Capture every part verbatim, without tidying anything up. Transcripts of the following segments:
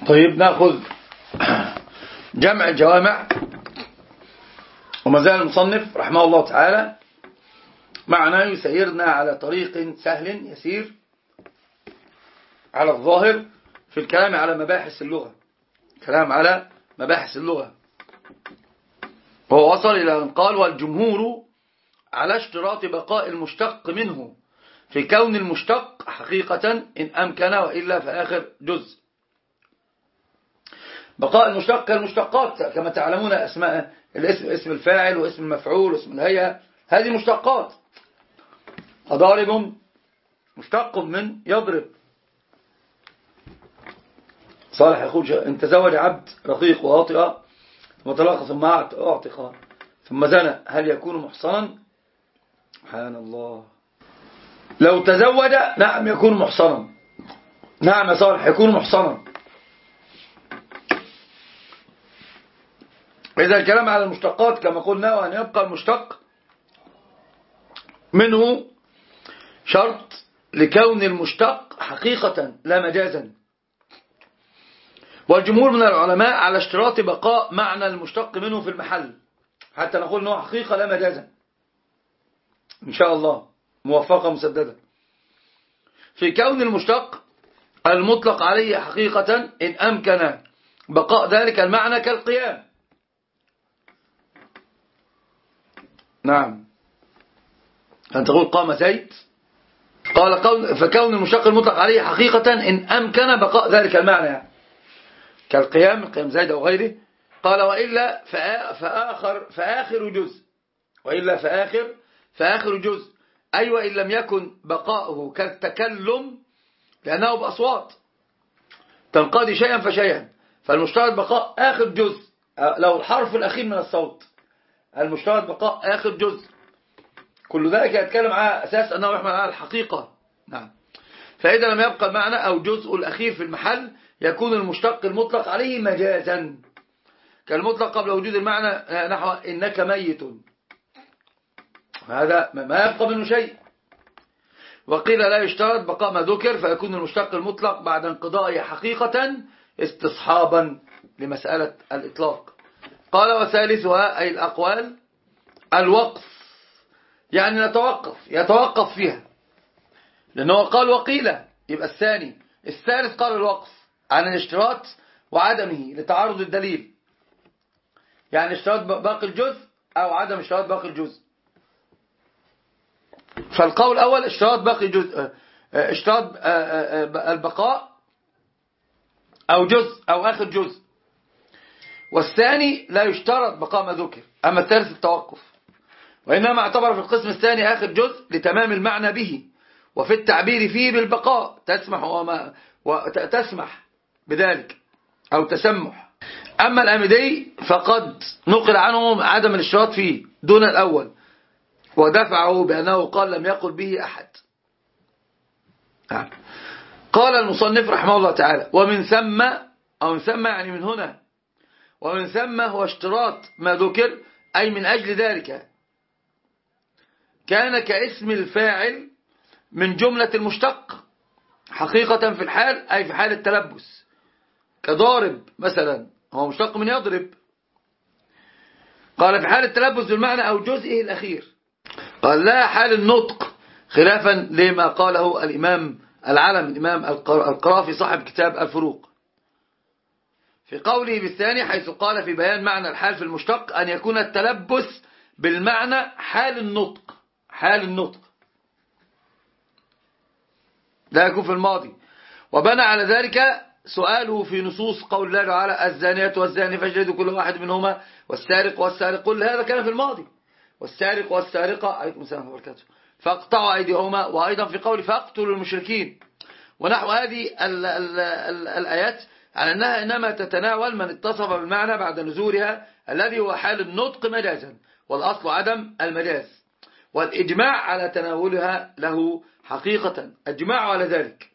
طيب نأخذ جمع الجوامع. وما زال المصنف رحمه الله تعالى معنا يسيرنا على طريق سهل يسير على الظاهر في الكلام على مباحث اللغة، كلام على مباحث اللغة. وهو وصل إلى أن قال: والجمهور على اشتراط بقاء المشتق منه في كون المشتق حقيقة إن أمكن، وإلا فآخر جزء. بقاء المشتق كالمشتقات كما تعلمون، أسماء الاسم، اسم الفاعل واسم المفعول واسم الهيئة، هذه مشتقات. ضارب مشتق من يضرب. صالح يقول: إن تزوج عبد رقيق وواطئ ثم طلق ثم أعتق ثم زنى هل يكون محصنا؟ سبحان الله. لو تزوج نعم يكون محصنا. نعم يا صالح يكون محصنا. إذا الكلام على المشتقات كما قلنا، وأن يبقى المشتق منه شرط لكون المشتق حقيقة لا مجازا. والجمهور من العلماء على اشتراط بقاء معنى المشتق منه في المحل حتى نقول أنه حقيقة لا مجازا إن شاء الله، موفقة مسددة، في كون المشتق المطلق عليه حقيقة إن أمكن بقاء ذلك المعنى كالقيام. نعم، أن تقول قام زيد، قال قول فكون المشتق المطلق عليه حقيقة إن أمكن بقاء ذلك المعنى يعني كالقيام، قيام زيد أو غيره. قال: وإلا فآخر فآخر جزء، وإلا فآخر فآخر جزء، أي وإن لم يكن بقاؤه كالتكلم لأنه بأصوات تنقضي شيئا فشيئا، فالمشترط بقاء آخر جزء لو الحرف الأخير من الصوت، المشترط بقاء آخر جزء. كل ذلك يتكلم على أساس أنه يحمل على الحقيقة. نعم. فإذا لم يبقى المعنى أو جزء الأخير في المحل يكون المشتق المطلق عليه مجازا كالمطلق قبل وجود المعنى، نحو إنك ميت، هذا ما يبقى منه شيء. وقيل لا يشترط بقاء ما ذكر فيكون المشتق المطلق بعد انقضائه حقيقة استصحابا لمسألة الإطلاق. قال: وثالثها أي الأقوال الوقف، يعني نتوقف يتوقف فيها، لأنه قال وقيل، يبقى الثاني. الثالث قال الوقف عن الاشتراط وعدمه لتعارض الدليل، يعني اشتراط باقي الجزء أو عدم اشتراط باقي الجزء. فالقول الأول اشتراط باقي الجزء، اشتراط البقاء أو جزء أو آخر جزء، والثاني لا يشترط بقاء ما ذكر. أما الثالث التوقف، وإنما اعتبر في القسم الثاني آخر جزء لتمام المعنى به، وفي التعبير فيه بالبقاء تسمح وما وتسمح بذلك أو تسمح. أما الأمدي فقد نقل عنهم عدم الاشتراط فيه دون الأول، ودفعه بأنه قال لم يقل به أحد. قال المصنف رحمه الله تعالى: ومن ثم، أو من ثم يعني من هنا، ومن ثم هو اشتراط ما ذكر، أي من أجل ذلك كان كاسم الفاعل من جملة المشتق حقيقة في الحال، أي في حال التلبس، كضارب مثلا هو مشتق من يضرب. قال في حال التلبس بالمعنى أو جزئه الأخير. قال لا حال النطق، خلافا لما قاله الإمام العلم الإمام القرافي صاحب كتاب الفروق في قوله بالثاني، حيث قال في بيان معنى الحال في المشتق أن يكون التلبس بالمعنى حال النطق، حال النطق لا يكون في الماضي. وبنى على ذلك سؤاله في نصوص قول الله تعالى: الزانية والزاني فاجلدوا كل واحد منهما والسارق والسارق، كل هذا كان في الماضي. والسارق والسارقة عليكم السلام وبركاته فاقطعوا أيديهما، وأيضا في قول فاقتلوا المشركين، ونحو هذه ال ال ال الآيات على أنها إنما تتناول من اتصف بالمعنى بعد نزولها الذي هو حال النطق مجازا، والأصل عدم المجاز، والإجماع على تناولها له حقيقة، الجماع على ذلك.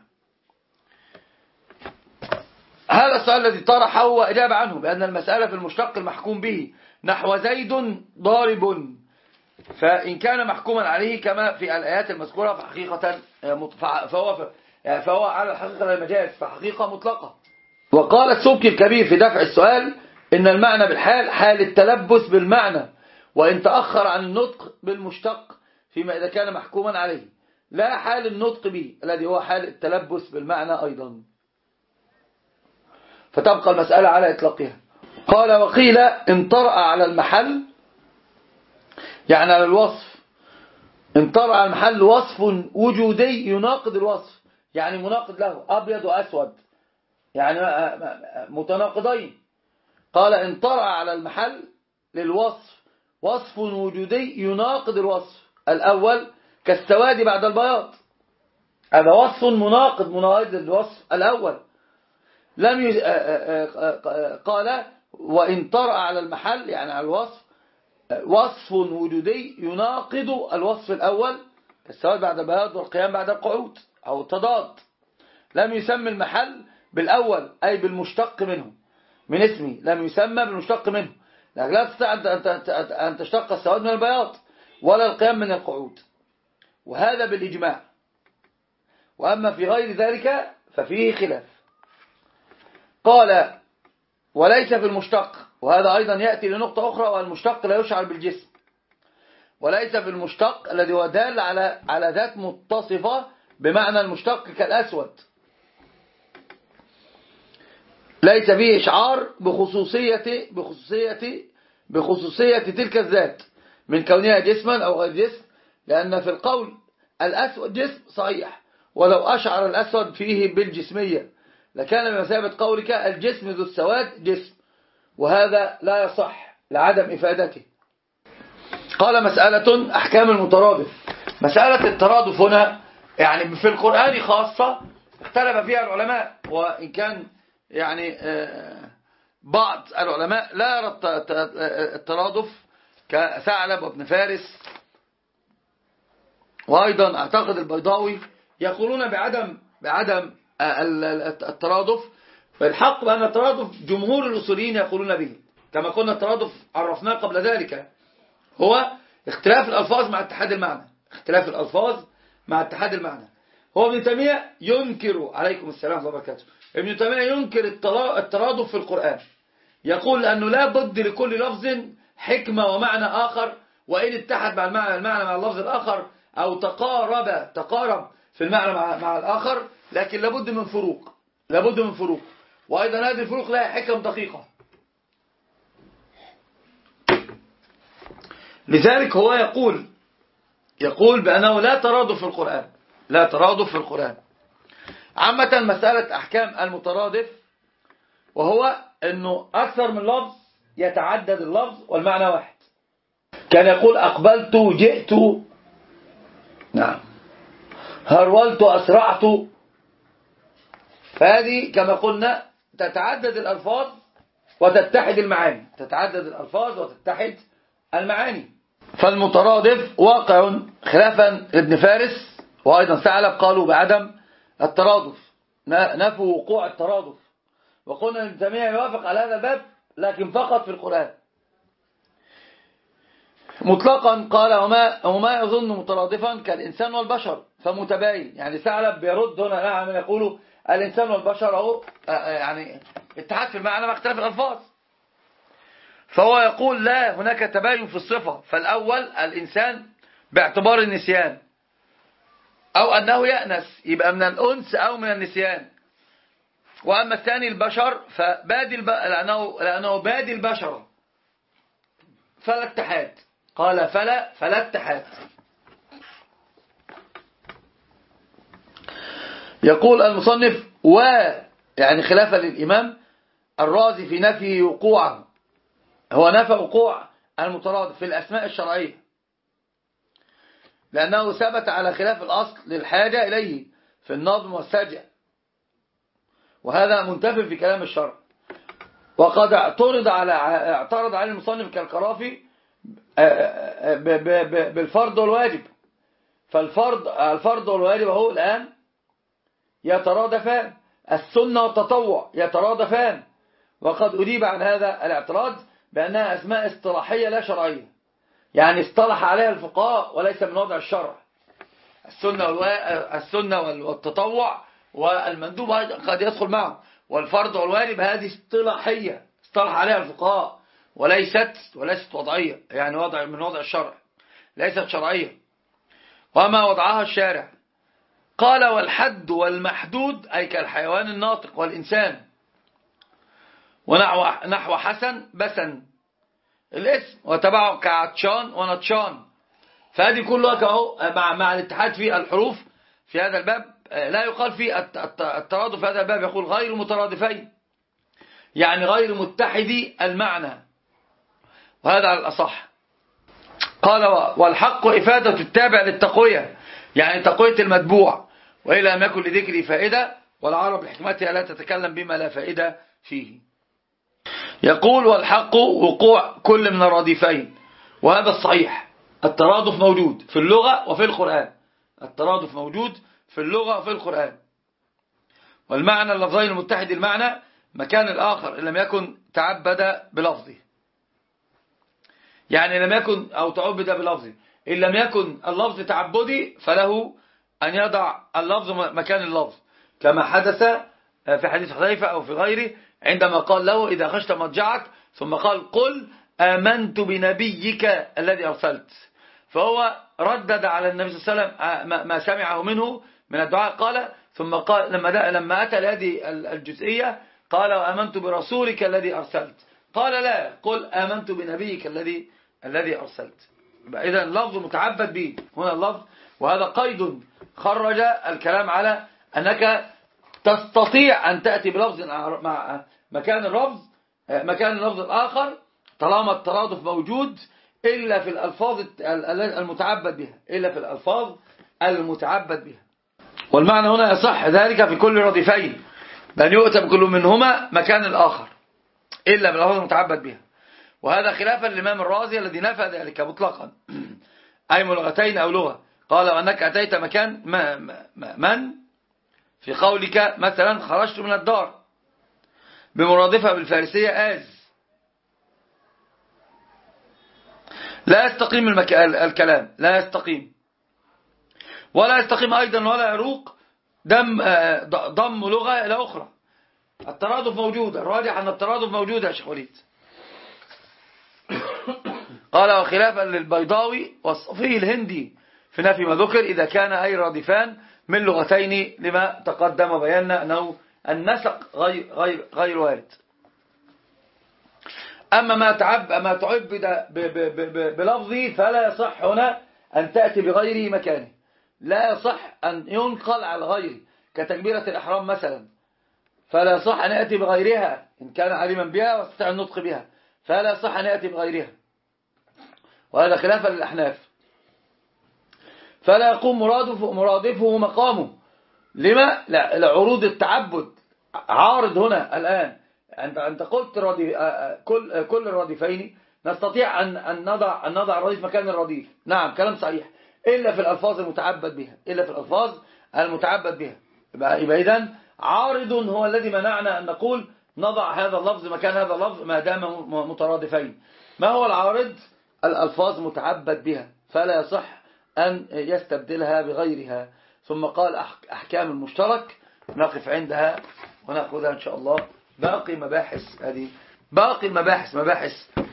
هذا السؤال الذي طرحه وأجاب عنه بأن المسألة في المشتق المحكوم به، نحو زيد ضارب، فإن كان محكوما عليه كما في الآيات المذكورة فحقيقة فهو, فهو على الحقيقة المجاز، فحقيقة مطلقة. وقال السبكي الكبير في دفع السؤال إن المعنى بالحال حال التلبس بالمعنى، وإن تأخر عن النطق بالمشتق فيما إذا كان محكوما عليه، لا حال النطق به الذي هو حال التلبس بالمعنى أيضا. فتبقى المسألة على إطلاقها. قال وقيل إن طرأ على المحل، يعني على الوصف، إن طرأ على المحل وصف وجودي يناقض الوصف، يعني مناقض له، أبيض وأسود، يعني متناقضين. قال إن طرأ على المحل للوصف وصف وجودي يناقض الوصف الأول كالسواد بعد البياض، هذا وصف مناقض مناقض الوصف الأول. لم يز... قال وإن طرأ على المحل يعني على الوصف وصف وجودي يناقض الوصف الأول كالسواد بعد البياض والقيام بعد القعود أو التضاد. لم يسمى المحل بالأول أي بالمشتق منه من اسمه، لم يسمى بالمشتق منه، لكن لا تستطيع أن تشتق السواد من البياض ولا القيام من القعود، وهذا بالإجماع. وأما في غير ذلك ففيه خلاف. قال وليس في المشتق، وهذا أيضا يأتي لنقطة أخرى، والمشتق لا يشعر بالجسم، وليس في المشتق الذي هو دال على على ذات متصفة بمعنى المشتق كالأسود، ليس فيه إشعار بخصوصية بخصوصية بخصوصية تلك الذات من كونها جسما أو غير جسم، لأن في القول الأسود جسم صحيح، ولو أشعر الأسود فيه بالجسمية لكان بمثابة قولك الجسم ذو السواد جسم، وهذا لا يصح لعدم إفادته. قال مسألة أحكام المترادف. مسألة الترادف هنا يعني في القرآن خاصة اختلف فيها العلماء، وإن كان يعني بعض العلماء لا يرى الترادف كثعلب وابن فارس، وأيضا أعتقد البيضاوي يقولون بعدم بعدم الترادف. فالحق بأن الترادف جمهور الأصوليين يقولون به، كما قلنا الترادف عرفناه قبل ذلك هو اختلاف الألفاظ مع اتحاد المعنى، اختلاف الألفاظ مع اتحاد المعنى. هو ابن تيمية ينكر، عليكم السلام ورحمة الله وبركاته، ابن تيمية ينكر الترادف في القرآن، يقول أنه لا بد لكل لفظ حكمة ومعنى آخر، وإن اتحد مع المعنى المعنى مع اللفظ الآخر أو تقارب تقارب في المعنى مع, مع الآخر، لكن لابد من فروق، لابد من فروق، وأيضا هذه الفروق لها حكم دقيقة. لذلك هو يقول يقول بأنه لا ترادف في القرآن، لا ترادف في القرآن. عامة مسألة أحكام المترادف وهو أنه أكثر من لفظ يتعدد اللفظ والمعنى واحد. كان يقول أقبلت جئت، نعم، هرولت أسرعت، فهذه كما قلنا تتعدد الألفاظ وتتحد المعاني، تتعدد الألفاظ وتتحد المعاني. فالمترادف واقع خلافا لابن فارس وأيضا ثعلب قالوا بعدم الترادف، نفوا وقوع الترادف، وقلنا ابن تيمية يوافق على هذا الباب لكن فقط في القرآن مطلقا. قال وما, وما يظن مترادفا كالإنسان والبشر فمتباين، يعني ثعلب بيرد هنا نعم يقولوا الإنسان والبشر أهو يعني اتحاد في المعنى مع اختلاف الألفاظ، فهو يقول لا هناك تباين في الصفة. فالأول الإنسان باعتبار النسيان أو أنه يأنس، يبقى من الأنس أو من النسيان. وأما الثاني البشر فبادي الب... لأنه... لأنه بادي البشر فلا اتحاد. قال فلا فلا اتحاد. يقول المصنف و يعني خلافا للإمام الرازي في نفي وقوعه، هو نفى وقوع المترادف في الأسماء الشرعية لأنه ثبت على خلاف الأصل للحاجة إليه في النظم والسجع، وهذا منتفي في كلام الشرع. وقد اعترض على اعترض على المصنف كالقرافي بالفرض والواجب، فالفرض الفرض والواجب هو الآن يترادفان، السنة والتطوع يترادفان. وقد أجيب عن هذا الاعتراض بأنها أسماء اصطلاحية لا شرعية، يعني اصطلح عليها الفقهاء وليس من وضع الشرع. السنة السنة والتطوع والمندوب قد يدخل معه، والفرض والواجب هذه اصطلاحية اصطلح عليها الفقهاء، وليست وليست وضعية، يعني وضع من وضع الشرع، ليست شرعية، وما وضعها الشارع. قال والحد والمحدود أي كالحيوان الناطق والإنسان، ونحو نحو حسن بسن الاسم، وتبعه كعطشان ونطشان. فهذه كلها كهو مع مع الاتحاد في الحروف في هذا الباب. لا يقال في الترادف في هذا الباب، يقول غير مترادفين، يعني غير متحدي المعنى، وهذا على الأصح. قال والحق إفادة التابع للتقوية، يعني تقوية المتبوع، وإلا لم يكن لذكره فائدة، والعرب لحكمتها لا تتكلم بما لا فائدة فيه. يقول والحق وقوع كل من الرديفين، وهذا الصحيح. الترادف موجود في اللغة وفي القرآن، الترادف موجود في اللغة وفي القرآن، والمعنى اللفظين المتحد المعنى مكان الآخر إن لم يكن تعبد بلفظه، يعني لم يكن أو تعبد بلفظه، إن لم يكن اللفظ تعبدي فله أن يضع اللفظ مكان اللفظ، كما حدث في حديث حذيفة أو في غيره عندما قال له إذا خشت مضجعك، ثم قال قل آمنت بنبيك الذي أرسلت، فهو ردد على النبي صلى الله عليه وسلم ما سمعه منه من الدعاء. قال ثم قال لما لما أتى لهذه الجزئية قال وآمنت برسولك الذي أرسلت، قال لا قل آمنت بنبيك الذي الذي أرسلت. إذا اللفظ متعبد به هنا اللفظ، وهذا قيد خرج الكلام على أنك تستطيع أن تأتي بلفظ مع مكان اللفظ مكان اللفظ الآخر طالما الترادف موجود، إلا في الألفاظ المتعبد بها إلا في الألفاظ المتعبد بها. والمعنى هنا يصح ذلك في كل رديفين، بأن يؤتى بكل منهما مكان الآخر إلا بالألفاظ المتعبد بها، وهذا خلافا للإمام الرازي الذي نفى ذلك مطلقا، أي ملغتين أو لغة. قال وأنك أتيت مكان ما ما من في قولك مثلا خرجت من الدار بمرادفة بالفارسية آز، لا يستقيم المك... الكلام لا يستقيم، ولا يستقيم أيضا ولا يروق دم ضم لغة إلى أخرى. الترادف موجود، الراجح أن الترادف موجود يا شيخ وليد. قال وخلافا للبيضاوي والصفي الهندي في نفي ما ذكر إذا كان أي رادفان من لغتين، لما تقدم بينا أنه النسق غير, غير, غير وارد. أما ما تعب ما تعبد بلفظه فلا يصح هنا أن تأتي بغيره مكانه، لا يصح أن ينقل على غيره، كتكبيرة الإحرام مثلا فلا يصح أن يأتي بغيرها إن كان عليما بها واستطاع النطق بها، فلا يصح أن يأتي بغيرها، وهذا خلافا للأحناف. فلا يقوم مرادفه, مرادفه مقامه، لما؟ لعروض التعبد عارض هنا الآن. أنت قلت كل كل الرديفين نستطيع أن أن نضع أن نضع الرديف مكان الرديف، نعم كلام صحيح، إلا في الألفاظ المتعبد بها إلا في الألفاظ المتعبد بها. يبقى إذن عارض هو الذي منعنا أن نقول نضع هذا اللفظ مكان هذا اللفظ ما دام مترادفين. ما هو العارض؟ الألفاظ متعبد بها، فلا يصح أن يستبدلها بغيرها. ثم قال أحكام المشترك، نقف عندها ونأخذها إن شاء الله. باقي مباحث هذه باقي المباحث مباحث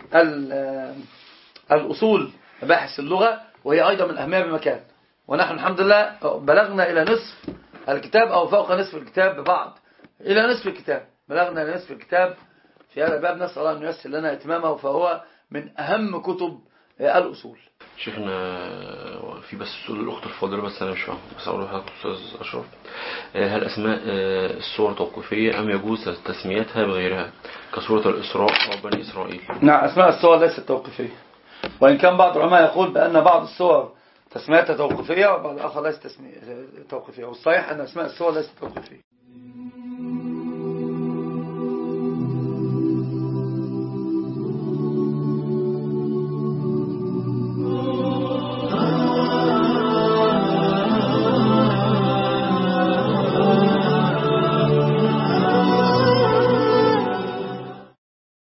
الأصول، مباحث اللغة، وهي أيضا من أهمها بمكان. ونحن الحمد لله بلغنا إلى نصف الكتاب أو فوق نصف الكتاب ببعض، إلى نصف الكتاب بلغنا إلى نصف الكتاب في هذا الباب. نسأل الله أن ييسر لنا إتمامه، فهو من أهم كتب الأصول. شيخنا في بس سؤال الأخت الفاضلة، بس أنا مش فاهم، بس أقول لحضرتك أستاذ أشرف، هل أسماء السور توقيفية أم يجوز تسميتها بغيرها كسورة الإسراء أو بني إسرائيل؟ نعم، أسماء السور ليست توقيفية، وإن كان بعض العلماء يقول بأن بعض السور تسميتها توقيفية وبعض الآخر ليست توقيفية، والصحيح أن أسماء السور ليست توقيفية.